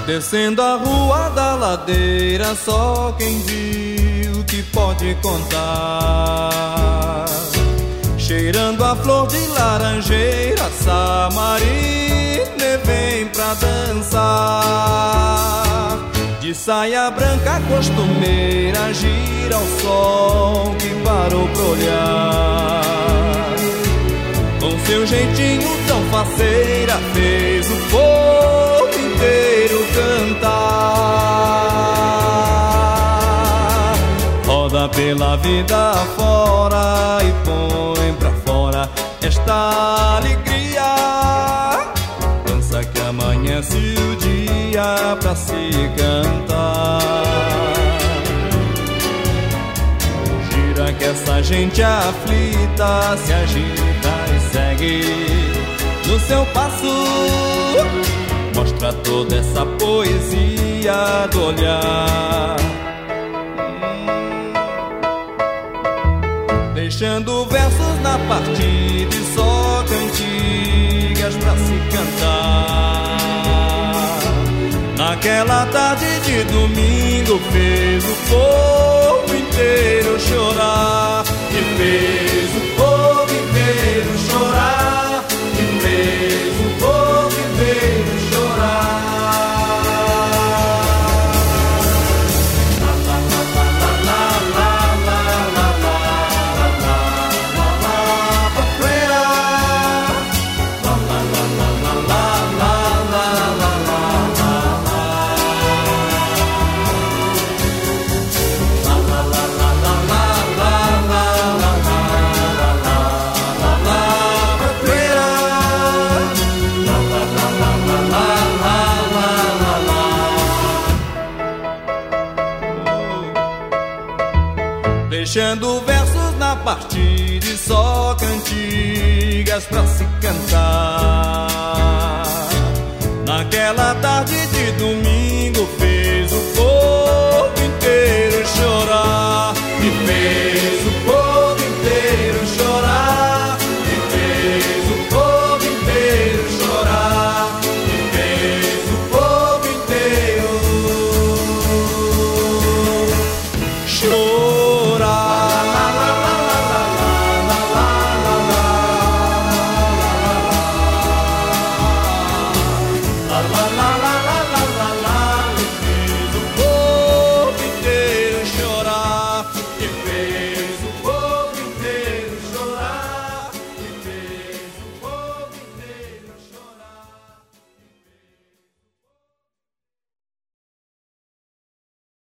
Descendo a rua da ladeira, só quem viu que pode contar. Cheirando a flor de laranjeira, Samarina vem pra dançar. De saia branca costumeira, gira ao sol que parou pra olhar. Com seu jeitinho tão faceira, fez o povo inteiro cantar. Roda pela vida fora e põe pra fora esta alegria. Dança que amanhece o dia pra se cantar. Gira que essa gente aflita se agita e segue no seu passo. Mostra toda essa poesia do olhar. Deixando versos na partida e só cantigas pra se cantar. Naquela tarde de domingo fez o povo inteiro chorar. E fez o povo inteiro chorar. E fez o povo inteiro chorar. Deixando versos na partida e só cantigas pra se cantar. Naquela tarde de domingo